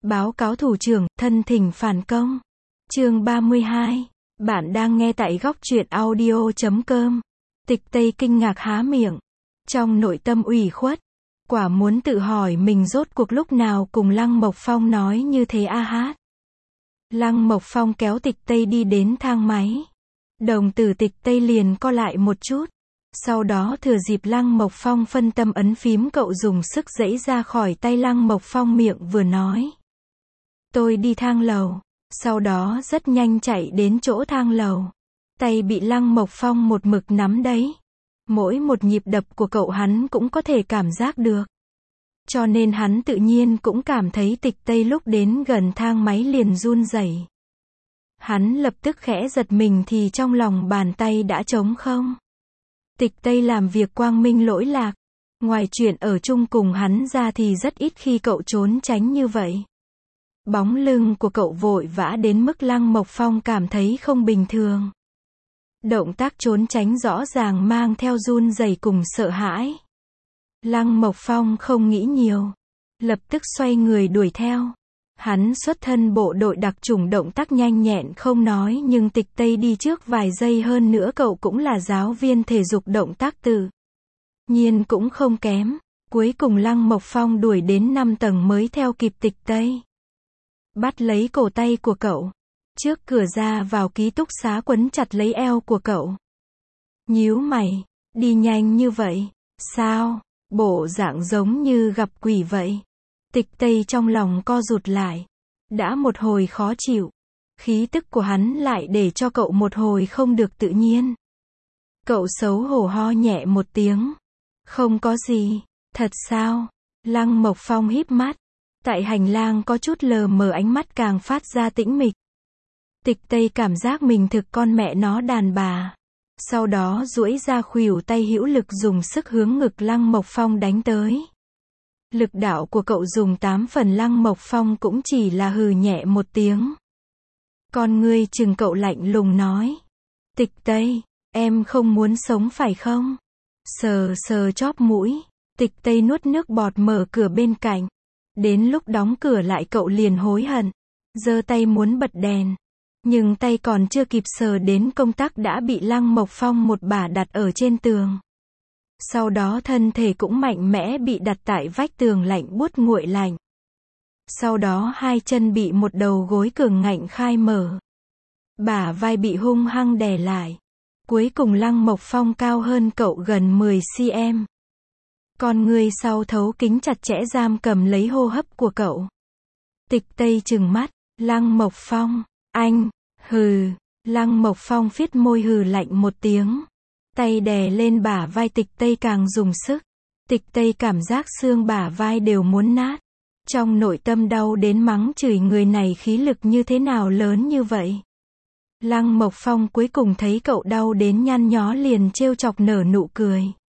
Báo cáo thủ trưởng, thân thỉnh phản công. Chương 32. Bạn đang nghe tại góc truyện audio.com. Tịch Tây kinh ngạc há miệng. Trong nội tâm ủy khuất. Quả muốn tự hỏi mình rốt cuộc lúc nào cùng Lăng Mộc Phong nói như thế a hát. Lăng Mộc Phong kéo Tịch Tây đi đến thang máy. Đồng tử Tịch Tây liền co lại một chút. Sau đó thừa dịp Lăng Mộc Phong phân tâm ấn phím cậu dùng sức giãy ra khỏi tay Lăng Mộc Phong miệng vừa nói. Tôi đi thang lầu. Sau đó rất nhanh chạy đến chỗ thang lầu. Tay bị Lăng Mộc Phong một mực nắm đấy. Mỗi một nhịp đập của cậu hắn cũng có thể cảm giác được. Cho nên hắn tự nhiên cũng cảm thấy Tịch Tây lúc đến gần thang máy liền run rẩy. Hắn lập tức khẽ giật mình thì trong lòng bàn tay đã trống không. Tịch Tây làm việc quang minh lỗi lạc. Ngoài chuyện ở chung cùng hắn ra thì rất ít khi cậu trốn tránh như vậy. Bóng lưng của cậu vội vã đến mức Lăng Mộc Phong cảm thấy không bình thường. Động tác trốn tránh rõ ràng mang theo run rẩy cùng sợ hãi. Lăng Mộc Phong không nghĩ nhiều. Lập tức xoay người đuổi theo. Hắn xuất thân bộ đội đặc chủng động tác nhanh nhẹn không nói nhưng Tịch Tây đi trước vài giây hơn nữa cậu cũng là giáo viên thể dục động tác tự nhiên cũng không kém. Cuối cùng Lăng Mộc Phong đuổi đến 5 tầng mới theo kịp Tịch Tây. Bắt lấy cổ tay của cậu. Trước cửa ra vào ký túc xá quấn chặt lấy eo của cậu. Nhíu mày. Đi nhanh như vậy. Sao? Bộ dạng giống như gặp quỷ vậy. Tịch Tây trong lòng co rụt lại. Đã một hồi khó chịu. Khí tức của hắn lại để cho cậu một hồi không được tự nhiên. Cậu xấu hổ ho nhẹ một tiếng. Không có gì. Thật sao? Lăng Mộc Phong híp mắt. Tại hành lang có chút lờ mờ ánh mắt càng phát ra tĩnh mịch. Tịch Tây cảm giác mình thực con mẹ nó đàn bà. Sau đó duỗi ra khuỷu tay hữu lực dùng sức hướng ngực Lăng Mộc Phong đánh tới. Lực đạo của cậu dùng 8 phần Lăng Mộc Phong cũng chỉ là hừ nhẹ một tiếng. Con ngươi chừng cậu lạnh lùng nói. Tịch Tây, em không muốn sống phải không? Sờ sờ chóp mũi. Tịch Tây nuốt nước bọt mở cửa bên cạnh. Đến lúc đóng cửa lại cậu liền hối hận. Giơ tay muốn bật đèn. Nhưng tay còn chưa kịp sờ đến công tắc đã bị Lăng Mộc Phong một bả đặt ở trên tường. Sau đó thân thể cũng mạnh mẽ bị đặt tại vách tường lạnh buốt nguội lạnh. Sau đó hai chân bị một đầu gối cường ngạnh khai mở. Bả vai bị hung hăng đè lại. Cuối cùng Lăng Mộc Phong cao hơn cậu gần 10 cm. Con người sau thấu kính chặt chẽ giam cầm lấy hô hấp của cậu. Tịch Tây trừng mắt. Lăng Mộc Phong, anh, hừ. Lăng Mộc Phong phiết môi hừ lạnh một tiếng. Tay đè lên bả vai Tịch Tây càng dùng sức. Tịch Tây cảm giác xương bả vai đều muốn nát. Trong nội tâm đau đến mắng chửi người này khí lực như thế nào lớn như vậy. Lăng Mộc Phong cuối cùng thấy cậu đau đến nhăn nhó liền trêu chọc nở nụ cười.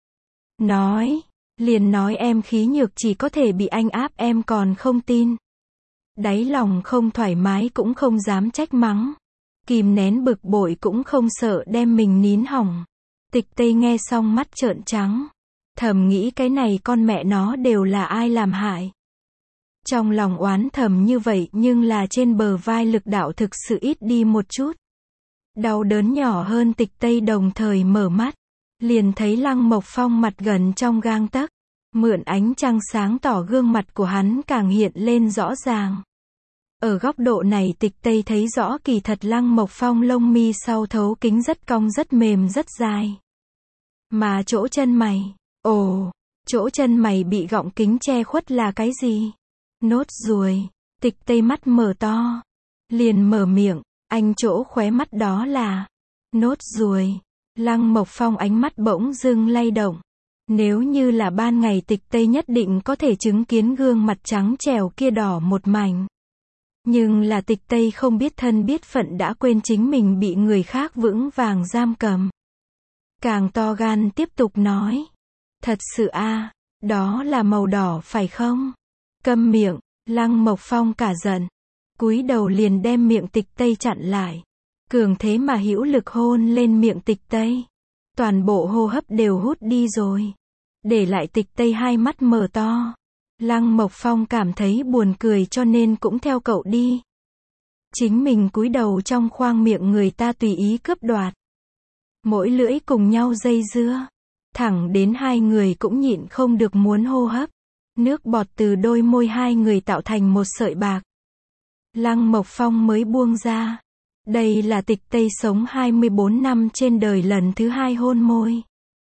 Liền nói em khí nhược chỉ có thể bị anh áp em còn không tin. Đáy lòng không thoải mái cũng không dám trách mắng. Kìm nén bực bội cũng không sợ đem mình nín hỏng. Tịch Tây nghe xong mắt trợn trắng. Thầm nghĩ cái này con mẹ nó đều là ai làm hại. Trong lòng oán thầm như vậy nhưng là trên bờ vai lực đạo thực sự ít đi một chút. Đau đớn nhỏ hơn Tịch Tây đồng thời mở mắt. Liền thấy Lăng Mộc Phong mặt gần trong gang tấc. Mượn ánh trăng sáng tỏ gương mặt của hắn càng hiện lên rõ ràng. Ở góc độ này Tịch Tây thấy rõ kỳ thật Lăng Mộc Phong lông mi sau thấu kính rất cong rất mềm rất dài. Mà chỗ chân mày, chỗ chân mày bị gọng kính che khuất là cái gì? Nốt ruồi. Tịch Tây mắt mở to. Liền mở miệng, anh chỗ khóe mắt đó là nốt ruồi. Lăng Mộc Phong ánh mắt bỗng dưng lay động. Nếu như là ban ngày Tịch Tây nhất định có thể chứng kiến gương mặt trắng trẻo kia đỏ một mảnh. Nhưng là Tịch Tây không biết thân biết phận đã quên chính mình bị người khác vững vàng giam cầm. Càng to gan tiếp tục nói. Thật sự a, đó là màu đỏ phải không? Câm miệng. Lăng Mộc Phong cả giận. Cúi đầu liền đem miệng Tịch Tây chặn lại. Cường thế mà hữu lực hôn lên miệng Tịch Tây. Toàn bộ hô hấp đều hút đi rồi. Để lại Tịch Tây hai mắt mở to. Lăng Mộc Phong cảm thấy buồn cười cho nên cũng theo cậu đi. Chính mình cúi đầu trong khoang miệng người ta tùy ý cướp đoạt. Mỗi lưỡi cùng nhau dây dưa. Thẳng đến hai người cũng nhịn không được muốn hô hấp. Nước bọt từ đôi môi hai người tạo thành một sợi bạc. Lăng Mộc Phong mới buông ra. Đây là Tịch Tây sống 24 năm trên đời lần thứ hai hôn môi.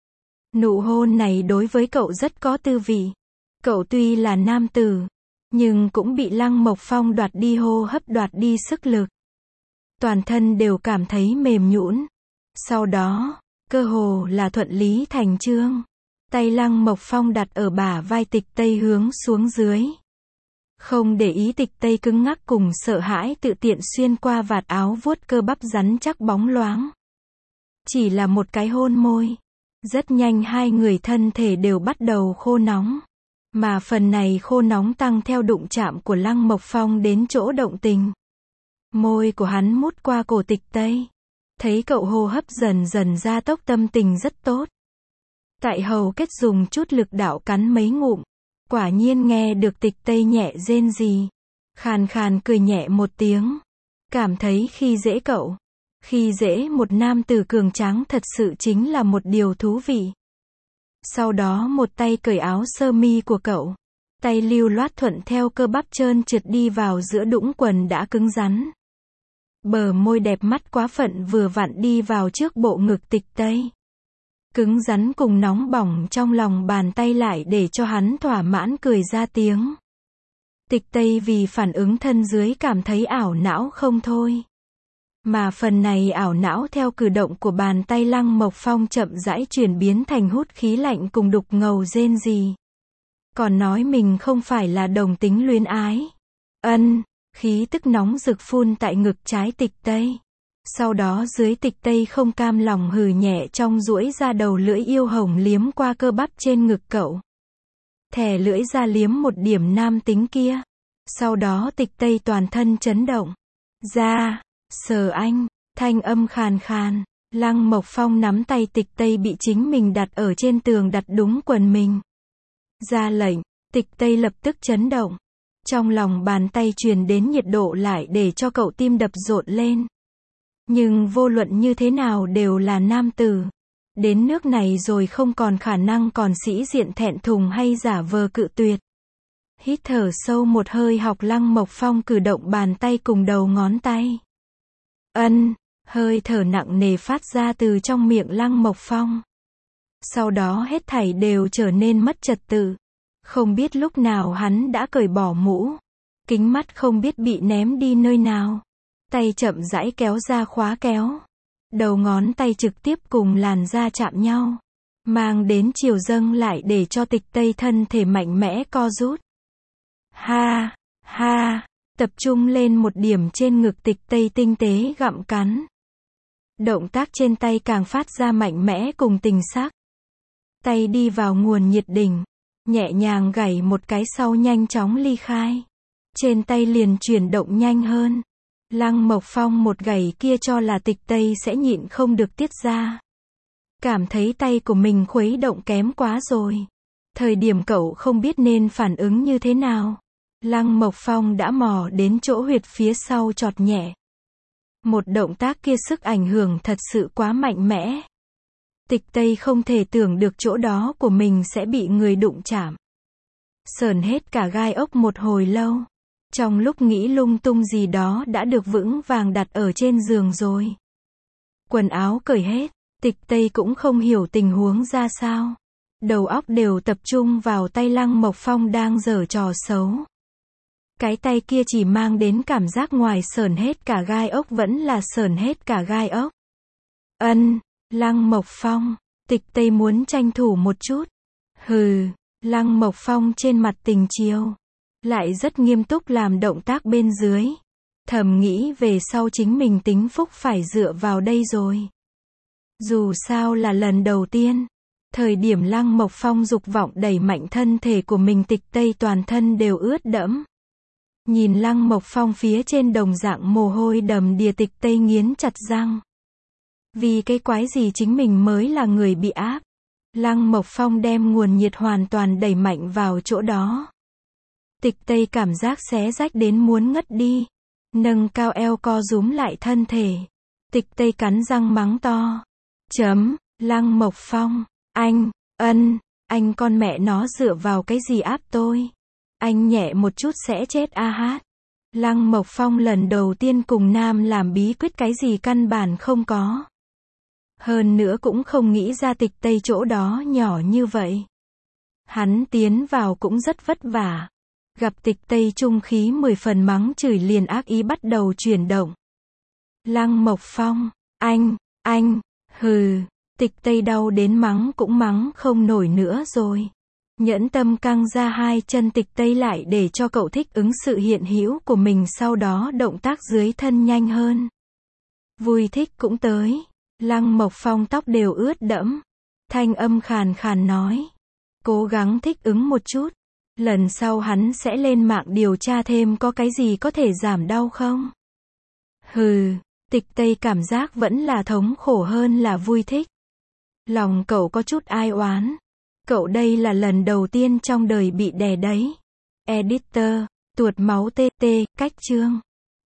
Nụ hôn này đối với cậu rất có tư vị. Cậu tuy là nam tử, nhưng cũng bị Lăng Mộc Phong đoạt đi hô hấp, đoạt đi sức lực. Toàn thân đều cảm thấy mềm nhũn. Sau đó, cơ hồ là thuận lý thành chương. Tay Lăng Mộc Phong đặt ở bả vai Tịch Tây hướng xuống dưới. Không để ý Tịch Tây cứng ngắc cùng sợ hãi tự tiện xuyên qua vạt áo vuốt cơ bắp rắn chắc bóng loáng. Chỉ là một cái hôn môi. Rất nhanh hai người thân thể đều bắt đầu khô nóng. Mà phần này khô nóng tăng theo đụng chạm của Lăng Mộc Phong đến chỗ động tình. Môi của hắn mút qua cổ Tịch Tây. Thấy cậu hô hấp dần dần gia tốc, tâm tình rất tốt. Tại hầu kết dùng chút lực đạo cắn mấy ngụm. Quả nhiên nghe được Tịch Tây nhẹ rên rỉ. Khàn khàn cười nhẹ một tiếng. Cảm thấy khi dễ cậu. Khi dễ một nam tử cường tráng thật sự chính là một điều thú vị. Sau đó một tay cởi áo sơ mi của cậu. Tay lưu loát thuận theo cơ bắp trơn trượt đi vào giữa đũng quần đã cứng rắn. Bờ môi đẹp mắt quá phận vừa vặn đi vào trước bộ ngực Tịch Tây. Cứng rắn cùng nóng bỏng trong lòng bàn tay lại để cho hắn thỏa mãn cười ra tiếng. Tịch Tây vì phản ứng thân dưới cảm thấy ảo não không thôi. Mà phần này ảo não theo cử động của bàn tay Lăng Mộc Phong chậm rãi chuyển biến thành hút khí lạnh cùng đục ngầu rên rỉ. Còn nói mình không phải là đồng tính luyến ái. Khí tức nóng rực phun tại ngực trái Tịch Tây. Sau đó dưới Tịch Tây không cam lòng hừ nhẹ trong duỗi ra đầu lưỡi yêu hồng liếm qua cơ bắp trên ngực cậu. Thè lưỡi ra liếm một điểm nam tính kia. Sau đó Tịch Tây toàn thân chấn động. Ra, sờ anh, thanh âm khàn khàn. Lăng Mộc Phong nắm tay Tịch Tây bị chính mình đặt ở trên tường đặt đúng quần mình. Ra lệnh, Tịch Tây lập tức chấn động. Trong lòng bàn tay truyền đến nhiệt độ lại để cho cậu tim đập rộn lên. Nhưng vô luận như thế nào đều là nam tử. Đến nước này rồi không còn khả năng còn sĩ diện thẹn thùng hay giả vờ cự tuyệt. Hít thở sâu một hơi học Lăng Mộc Phong cử động bàn tay cùng đầu ngón tay. Hơi thở nặng nề phát ra từ trong miệng Lăng Mộc Phong. Sau đó hết thảy đều trở nên mất trật tự. Không biết lúc nào hắn đã cởi bỏ mũ. Kính mắt không biết bị ném đi nơi nào. Tay chậm rãi kéo ra khóa kéo. Đầu ngón tay trực tiếp cùng làn da chạm nhau. Mang đến chiều dâng lại để cho Tịch Tây thân thể mạnh mẽ co rút. Tập trung lên một điểm trên ngực Tịch Tây tinh tế gặm cắn. Động tác trên tay càng phát ra mạnh mẽ cùng tình sắc. Tay đi vào nguồn nhiệt đỉnh. Nhẹ nhàng gảy một cái sau nhanh chóng ly khai. Trên tay liền chuyển động nhanh hơn. Lăng Mộc Phong một gảy kia cho là Tịch Tây sẽ nhịn không được tiết ra. Cảm thấy tay của mình khuấy động kém quá rồi. Thời điểm cậu không biết nên phản ứng như thế nào. Lăng Mộc Phong đã mò đến chỗ huyệt phía sau chọt nhẹ. Một động tác kia sức ảnh hưởng thật sự quá mạnh mẽ. Tịch Tây không thể tưởng được chỗ đó của mình sẽ bị người đụng chạm. Sờn hết cả gai ốc một hồi lâu. Trong lúc nghĩ lung tung gì đó đã được vững vàng đặt ở trên giường rồi. Quần áo cởi hết, Tịch Tây cũng không hiểu tình huống ra sao. Đầu óc đều tập trung vào tay Lăng Mộc Phong đang giở trò xấu. Cái tay kia chỉ mang đến cảm giác ngoài sờn hết cả gai ốc vẫn là sờn hết cả gai ốc. Lăng Mộc Phong, Tịch Tây muốn tranh thủ một chút. Lăng Mộc Phong trên mặt tình chiều. Lại rất nghiêm túc làm động tác bên dưới. Thầm nghĩ về sau chính mình tính phúc phải dựa vào đây rồi. Dù sao là lần đầu tiên. Thời điểm Lăng Mộc Phong dục vọng đẩy mạnh thân thể của mình Tịch Tây toàn thân đều ướt đẫm. Nhìn Lăng Mộc Phong phía trên đồng dạng mồ hôi đầm đìa Tịch Tây nghiến chặt răng. Vì cái quái gì chính mình mới là người bị áp. Lăng Mộc Phong đem nguồn nhiệt hoàn toàn đẩy mạnh vào chỗ đó. Tịch Tây cảm giác xé rách đến muốn ngất đi. Nâng cao eo co rúm lại thân thể. Tịch Tây cắn răng mắng to. Lăng Mộc Phong, anh con mẹ nó dựa vào cái gì áp tôi? Anh nhẹ một chút sẽ chết a hát. Lăng Mộc Phong lần đầu tiên cùng nam làm bí quyết cái gì căn bản không có. Hơn nữa cũng không nghĩ ra Tịch Tây chỗ đó nhỏ như vậy. Hắn tiến vào cũng rất vất vả. Gặp Tịch Tây trung khí 10 phần mắng chửi liền ác ý bắt đầu chuyển động. Lăng Mộc Phong, hừ, Tịch Tây đau đến mắng cũng mắng không nổi nữa rồi. Nhẫn tâm căng ra hai chân Tịch Tây lại để cho cậu thích ứng sự hiện hữu của mình, sau đó động tác dưới thân nhanh hơn. Vui thích cũng tới. Lăng Mộc Phong tóc đều ướt đẫm. Thanh âm khàn khàn nói. Cố gắng thích ứng một chút. Lần sau hắn sẽ lên mạng điều tra thêm có cái gì có thể giảm đau không? Hừ, Tịch Tây cảm giác vẫn là thống khổ hơn là vui thích. Lòng cậu có chút ai oán. Cậu đây là lần đầu tiên trong đời bị đè đấy. Editor, tuột máu TT, cách chương.